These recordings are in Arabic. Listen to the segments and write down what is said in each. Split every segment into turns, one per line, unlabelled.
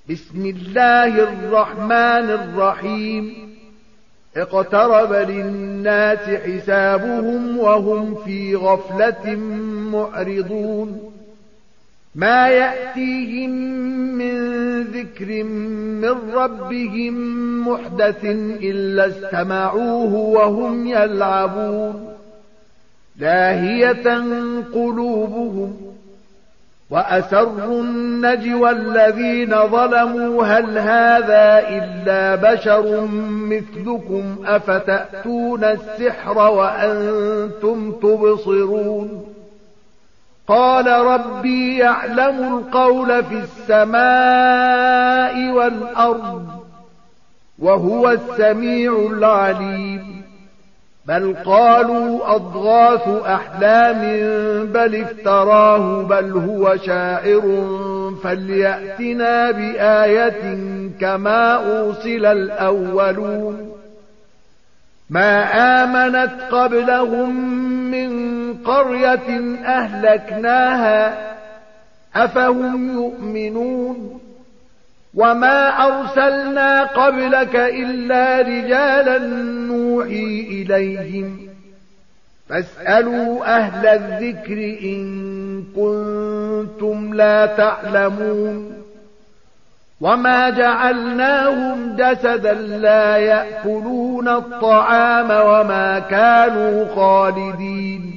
بسم الله الرحمن الرحيم اقترب للناس حسابهم وهم في غفلة معرضون ما يأتيهم من ذكر من ربهم محدث إلا استمعوه وهم يلعبون لاهية قلوبهم وأسروا النجوى الذين ظلموا هل هذا إلا بشر مثلكم أفتأتون السحر وأنتم تبصرون قال ربي يعلم القول في السماء والأرض وهو السميع العليم بل قالوا أضغاث أحلام بل افتراه بل هو شاعر فليأتنا بآية كما أرسل الأولون ما آمنت قبلهم من قرية أهلكناها أفهم يؤمنون وما أرسلنا قبلك إلا رجالا نوحي إليهم فاسألوا أهل الذكر إن كنتم لا تعلمون وما جعلناهم جسدا لا يأكلون الطعام وما كانوا خالدين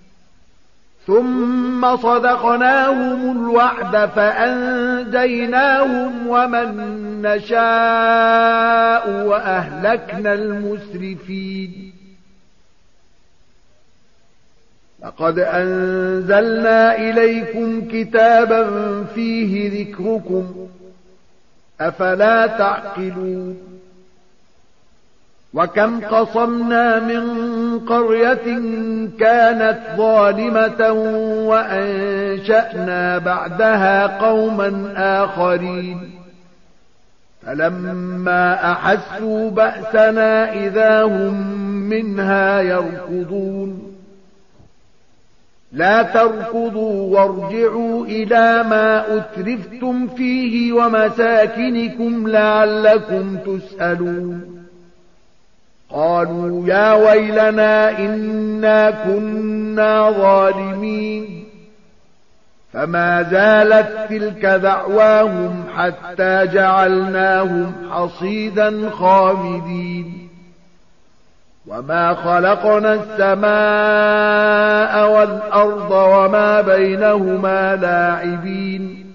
ثم صدقناهم الوعد فأنجيناهم ومن نشاء وأهلكنا المسرفين لقد أنزلنا إليكم كتابا فيه ذكركم أفلا تعقلون وكم قصمنا من قرية كانت ظالمة وأنشأنا بعدها قوما آخرين فلما أحسوا بأسنا إذا هم منها يركضون لا تركضوا وارجعوا إلى ما أترفتم فيه ومساكنكم لعلكم تسألون قالوا يا ويلنا إنا كنا ظالمين فما زالت تلك دعواهم حتى جعلناهم حصيدا خامدين وما خلقنا السماء والأرض وما بينهما لاعبين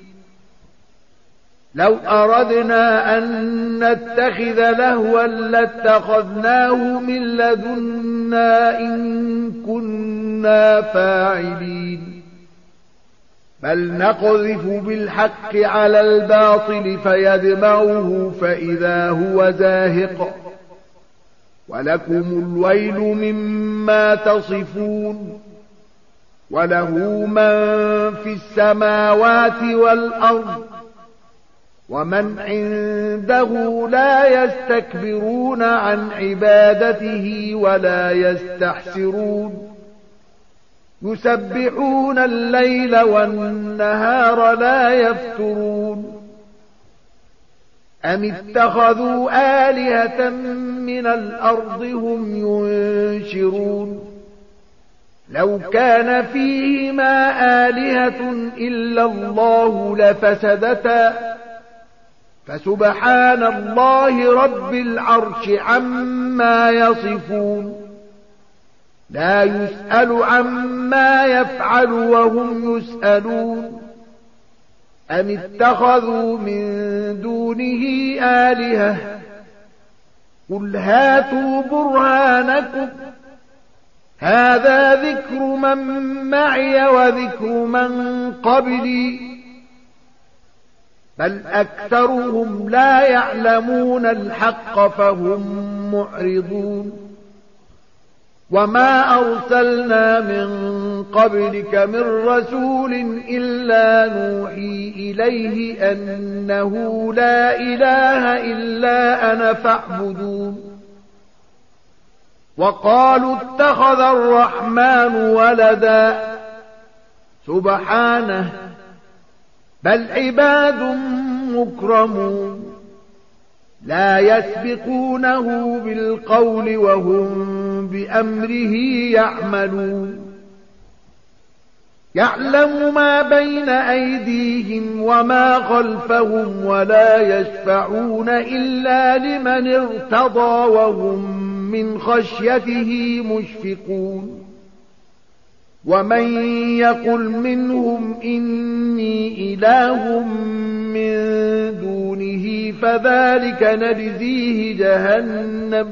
لو أردنا أن نتخذ لهوا لاتخذناه من لدنا إن كنا فاعلين بل نقذف بالحق على الباطل فيدمغه فإذا هو زاهق ولكم الويل مما تصفون وله من في السماوات والأرض ومن عنده لا يستكبرون عن عبادته ولا يستحسرون يسبحون الليل والنهار لا يفترون أم اتخذوا آلهة من الأرض هم ينشرون لو كان فيهما آلهة إلا الله لفسدتا فسبحان الله رب العرش عما يصفون لا يسأل عما يفعل وهم يسألون أم اتخذوا من دونه آلهة قل هاتوا برهانكم هذا ذكر من معي وذكر من قبلي بل أكثرهم لا يعلمون الحق فهم معرضون وما أرسلنا من قبلك من رسول إلا نوحي إليه أنه لا إله إلا أنا فاعبدون وقالوا اتخذ الرحمن ولدا سبحانه بل عباد مكرمون لا يسبقونه بالقول وهم بأمره يعملون يعلم ما بين أيديهم وما خلفهم ولا يشفعون إلا لمن ارتضى وهم من خشيته مشفقون ومن يقل منهم إني إله من دونه فذلك نجزيه جهنم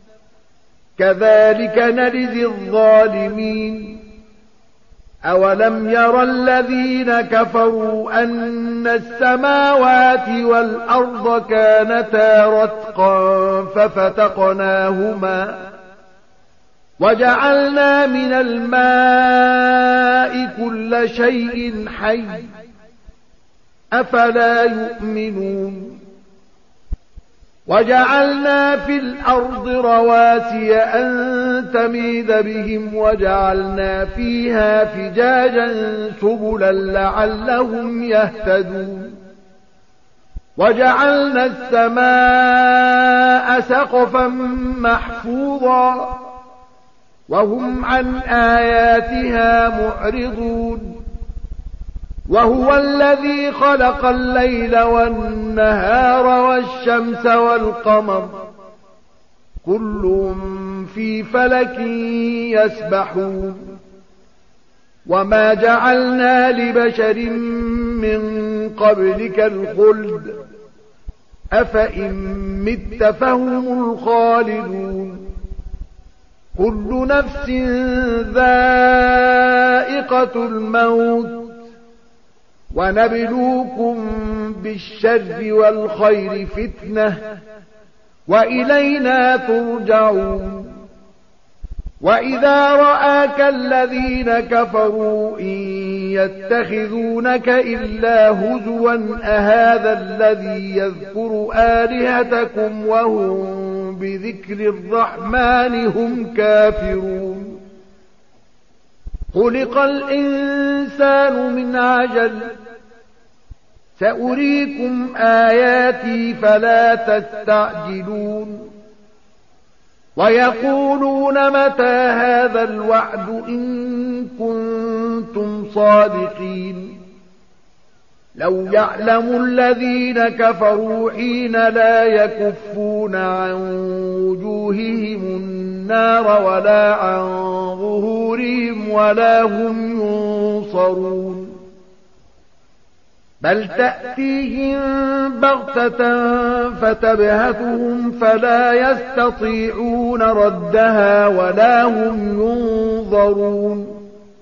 كذلك نجزي الظالمين أولم ير الذين كفروا أن السماوات والأرض كانتا رتقا ففتقناهما وجعلنا من الماء كل شيء حي أفلا يؤمنون وجعلنا في الأرض رواسي أن تميد بهم وجعلنا فيها فجاجا سبلا لعلهم يهتدون وجعلنا السماء سقفا محفوظا وهم عن آياتها معرضون وهو الذي خلق الليل والنهار والشمس والقمر كل في فلك يسبحون وما جعلنا لبشر من قبلك الخلد أفإن مت فهم الخالدون كل نفس ذائقة الموت ونبلوكم بالشر والخير فتنة وإلينا ترجعون وإذا رآك الذين كفروا إن يتخذونك إلا هزوا أهذا الذي يذكر آلهتكم وهم بذكر الرحمن هم كافرون خلق الإنسان من عجل سأريكم آياتي فلا تستعجلون ويقولون متى هذا الوعد إن كنتم صادقين لو يعلم الذين كفروا حين لا يكفون عن وجوههم النار ولا عن ظهورهم ولا هم ينصرون بل تأتيهم بغتة فتبهتهم فلا يستطيعون ردها ولا هم ينظرون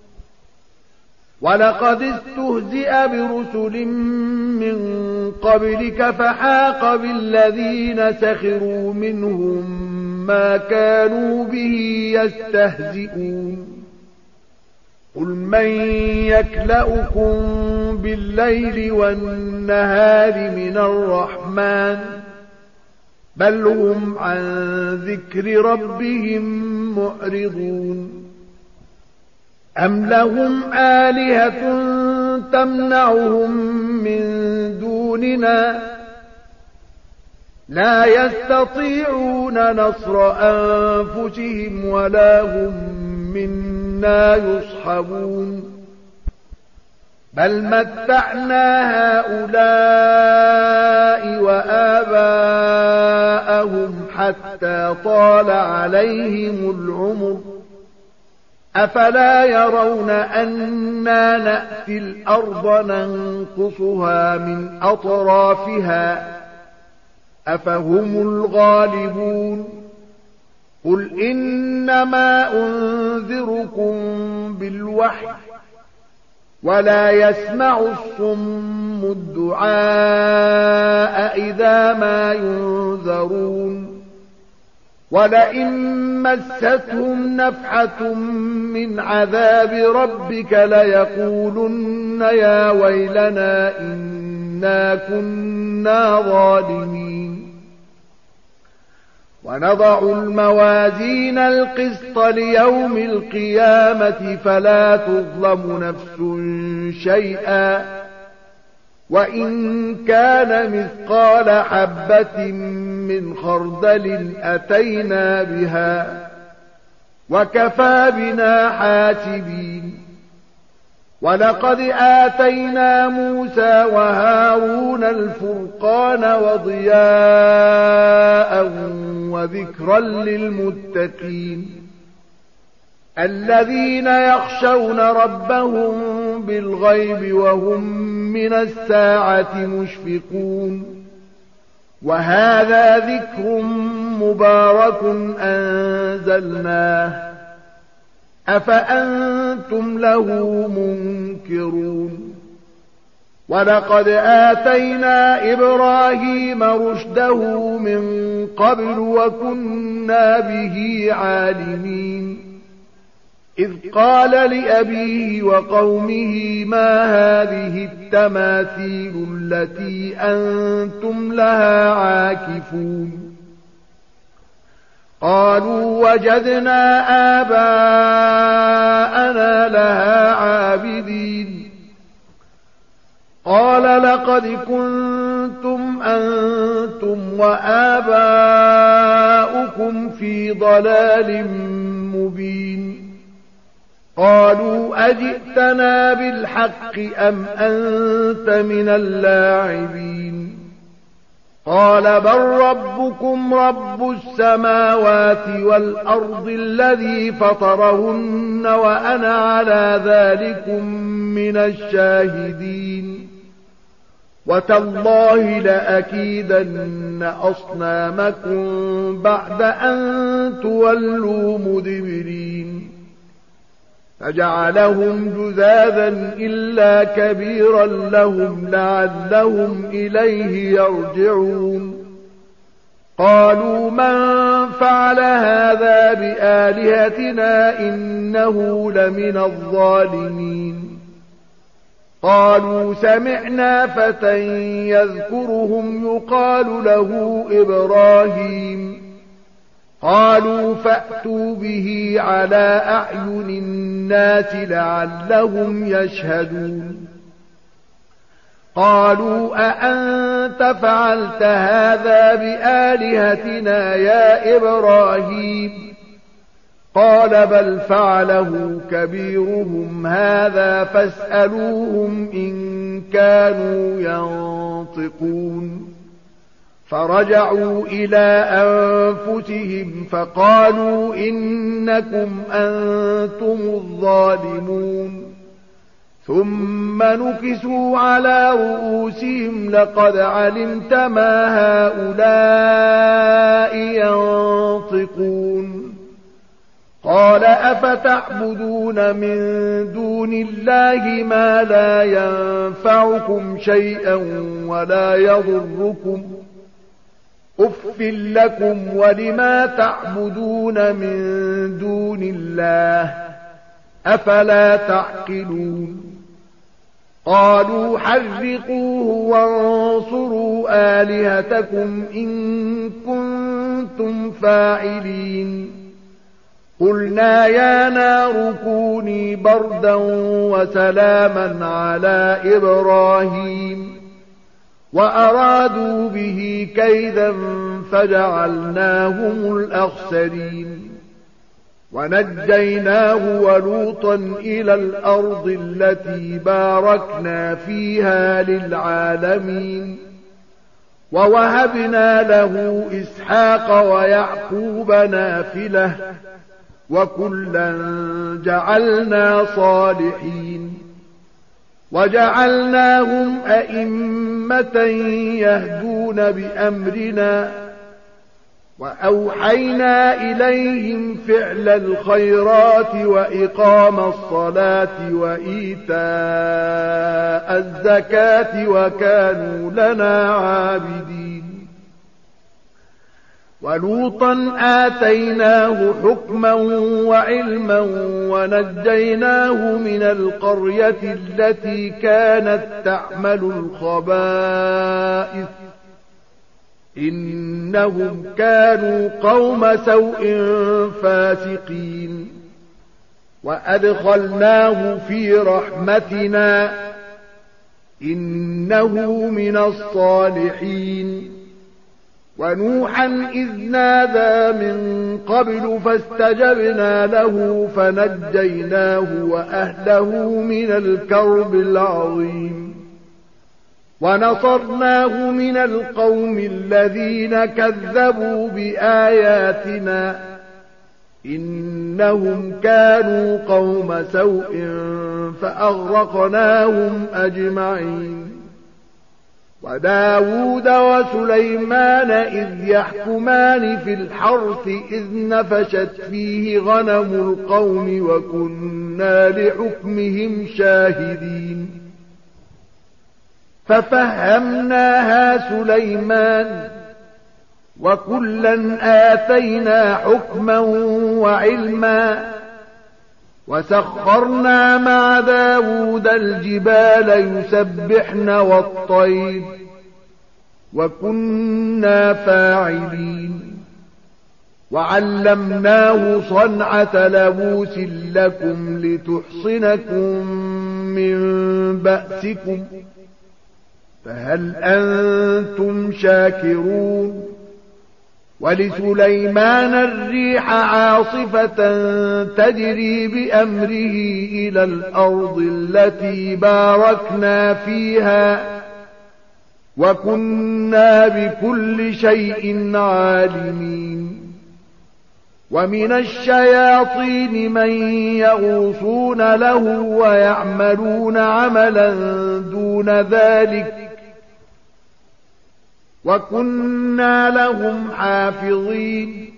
ولقد استهزئ برسل من قبلك فحاق بالذين سخروا منهم ما كانوا به يستهزئون قل من يكلؤكم بالليل والنهار من الرحمن بل هم عن ذكر ربهم معرضون أم لهم آلهة تمنعهم من دوننا لا يستطيعون نصر أنفسهم ولا هم منا يصحبون بل متعنا هؤلاء وآباءهم حتى طال عليهم العمر أفلا يرون أنا نأتي الأرض ننقصها من أطرافها أفهم الغالبون قل إنما أنذركم بالوحي ولا يسمع الصم الدعاء إذا ما ينذرون ولئن مستهم نفحة من عذاب ربك ليقولن يا ويلنا إنا كنا ظالمين ونضع الموازين القسط ليوم القيامة فلا تظلم نفس شيئا وإن كان مثقال حبة من خردل أتينا بها وكفى بنا حاسبين. ولقد آتينا موسى وهارون الفرقان وضياء وذكرا للمتقين الذين يخشون ربهم بالغيب وهم من الساعة مشفقون. وهذا ذكر مبارك أنزلناه أفأنتم له منكرون. ولقد آتينا إبراهيم رشده من قبل وكنا به عالمين. إذ قال لأبيه وقومه ما هذه التماثيل التي أنتم لها عاكفون. قالوا وجدنا آباءنا لها عابدين. قال لقد كنتم أنتم وآباؤكم في ضلال مبين. قالوا أجئتنا بالحق أم أنت من اللاعبين. قال بل ربكم رب السماوات والأرض الذي فطرهن وأنا على ذلكم من الشاهدين. وتالله لأكيدن أصنامكم بعد أن تولوا مدبرين. فجعلهم جذاذا إلا كبيرا لهم لعلهم إليه يرجعون. قالوا من فعل هذا بآلهتنا إنه لمن الظالمين. قالوا سمعنا فتى يذكرهم يقال له إبراهيم. قالوا فأتوا به على أعين الناس لعلهم يشهدون. قالوا أأنت فعلت هذا بآلهتنا يا إبراهيم؟ قال بل فعله كبيرهم هذا فاسألوهم إن كانوا ينطقون. فرجعوا إلى أنفسهم فقالوا إنكم أنتم الظالمون. ثم نكسوا على رؤوسهم لقد علمت ما هؤلاء ينطقون. قال أفتعبدون من دون الله ما لا ينفعكم شيئا ولا يضركم أف لكم ولما تعبدون من دون الله أفلا تعقلون. قالوا حرقوه وانصروا آلهتكم إن كنتم فاعلين. قلنا يا نار كوني بردا وسلاما على إبراهيم وأرادوا به كيدا فجعلناهم الأخسرين. ونجيناه ولوطا إلى الأرض التي باركنا فيها للعالمين. ووهبنا له إسحاق ويعقوب نافلة وكلا جعلنا صالحين. وجعلناهم أئمة يهدون بأمرنا وأوحينا إليهم فعل الخيرات وإقام الصلاة وإيتاء الزكاة وكانوا لنا عابدين. ولوطا آتيناه حكما وعلما ونجيناه من القرية التي كانت تعمل الخبائث إنهم كانوا قوم سوء فاسقين. وأدخلناه في رحمتنا إنه من الصالحين. ونوحا إذ نادى من قبل فاستجبنا له فنجيناه وأهله من الكرب العظيم ونصرناه من القوم الذين كذبوا بآياتنا إنهم كانوا قوم سوء فأغرقناهم أجمعين. وداود وسليمان إذ يحكمان في الحرث إذ نفشت فيه غنم القوم وكنا لحكمهم شاهدين. ففهمناها سليمان وكلا آتينا حكما وعلما وسخرنا مع داود الجبال يسبحن والطير وكنا فاعلين. وعلمناه صنعة لبوس لكم لتحصنكم من بأسكم فهل أنتم شاكرون. ولسليمان الريح عاصفة تجري بأمره إلى الأرض التي باركنا فيها وكنا بكل شيء عالمين. ومن الشياطين من يغوصون له ويعملون عملا دون ذلك وكنا لهم حافظين.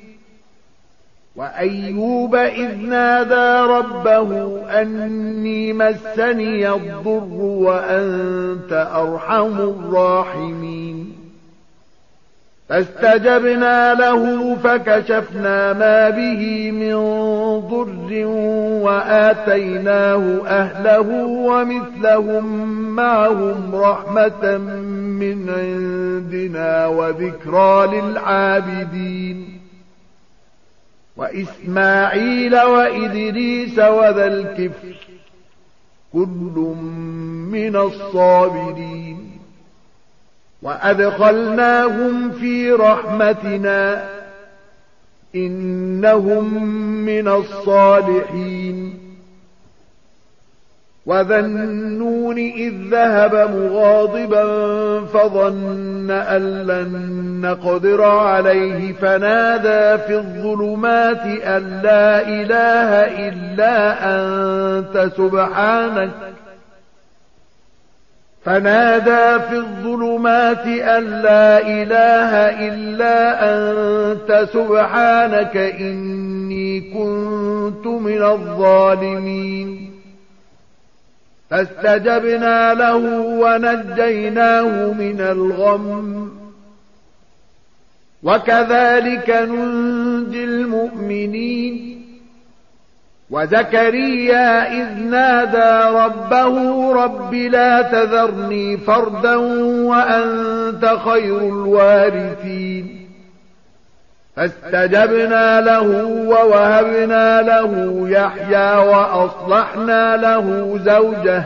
وأيوب إذ نادى ربه أني مسني الضر وأنت أرحم الراحمين. فاستجبنا له فكشفنا ما به من ضر وآتيناه أهله ومثلهم معهم رحمة من عندنا وذكرى للعابدين. وإسماعيل وإدريس وذا الكفل كل من الصابرين. وأدخلناهم في رحمتنا إنهم من الصالحين. وذا النون إذ ذهب مغاضبا فظن أن لن نقدر عليه فنادى في الظلمات أن لا إله إلا أنت سبحانك إني كنت من الظالمين. فاستجبنا له ونجيناه من الغم وكذلك ننجي المؤمنين. وزكريا إذ نادى ربه رب لا تذرني فردا وأنت خير الوارثين. فاستجبنا له ووهبنا له يحيى وأصلحنا له زوجه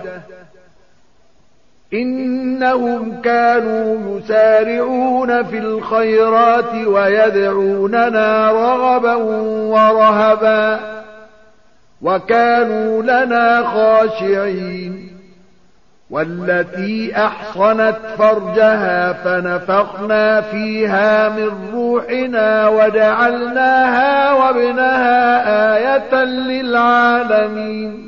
إنهم كانوا يسارعون في الخيرات ويدعوننا رغبا ورهبا وكانوا لنا خاشعين. والتي أحصنت فرجها فنفخنا فيها من روحنا وجعلناها وابنها آية للعالمين.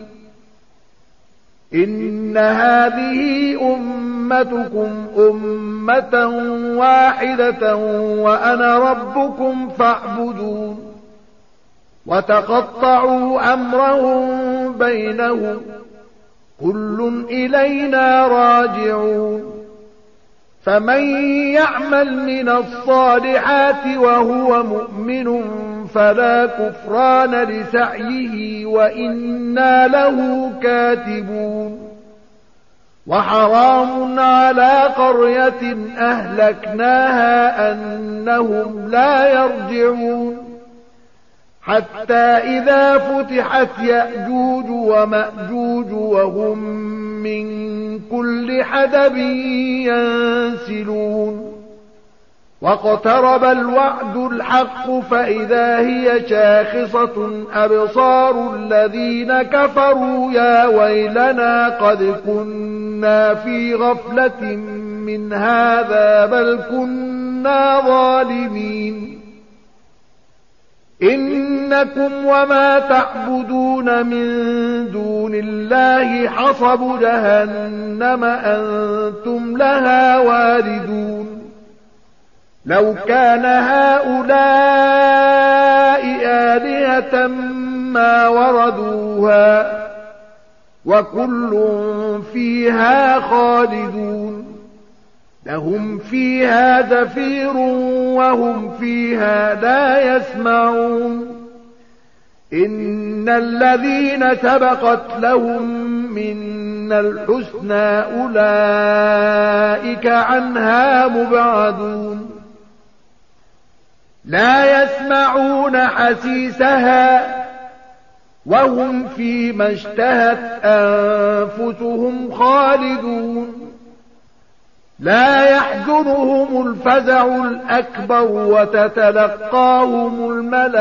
إن هذه أمتكم أمة واحدة وأنا ربكم فاعبدون. وتقطعوا أمرهم بينهم كل إلينا راجعون. فمن يعمل من الصالحات وهو مؤمن فلا كفران لسعيه وإنا له كاتبون. وحرام على قرية أهلكناها أنهم لا يرجعون حتى إذا فتحت يأجوج ومأجوج وهم من كل حدب ينسلون واقترب الوعد الحق فإذا هي شاخصة أبصار الذين كفروا يا ويلنا قد كنا في غفلة من هذا بل كنا ظالمين إنكم وما تعبدون من دون الله حصب جهنم أنتم لها واردون لو كان هؤلاء آلهة ما وردوها وكل فيها خالدون لهم فيها زفير وهم فيها لا يسمعون إن الذين سبقت لهم منا الحسنى أولئك عنها مبعدون لا يسمعون حسيسها وهم فيما اشتهت أنفسهم خالدون لا يحزنهم الفزع الأكبر وتتلقاهم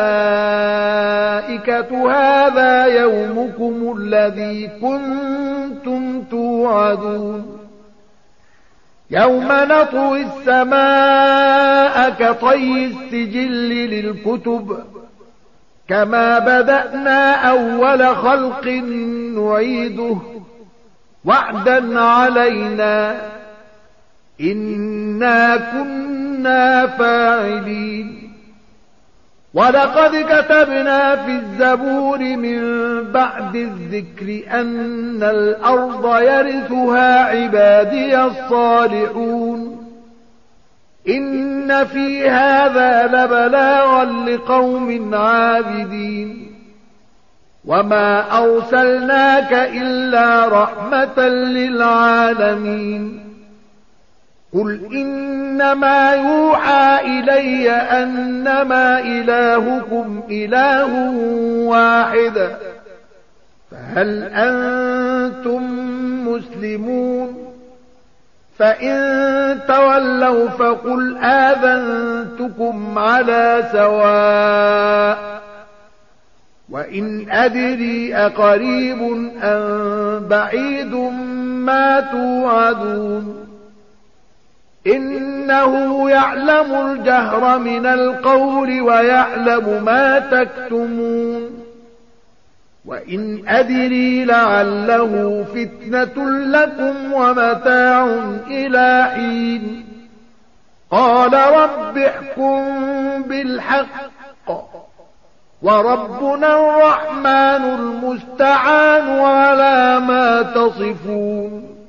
الملائكة هذا يومكم الذي كنتم توعدون يوم نطوي السماء كطي السجل للكتب كما بدأنا أول خلق نعيده وعدا علينا إنا كنا فاعلين ولقد كتبنا في الزبور من بعد الذكر أن الأرض يرثها عبادي الصالحون إن في هذا لبلاغا لقوم عابدين وما أرسلناك إلا رحمة للعالمين قل إنما يوحى إلي أنما إلهكم إله واحد فهل أنتم مسلمون فإن تولوا فقل آذنتكم على سواء وإن أدري أقريب أم بعيد ما توعدون إنه يعلم الجهر من القول ويعلم ما تكتمون وإن أدري لعله فتنة لكم ومتاع إلى حين قال رب احكم بالحق وربنا الرحمن المستعان على ما تصفون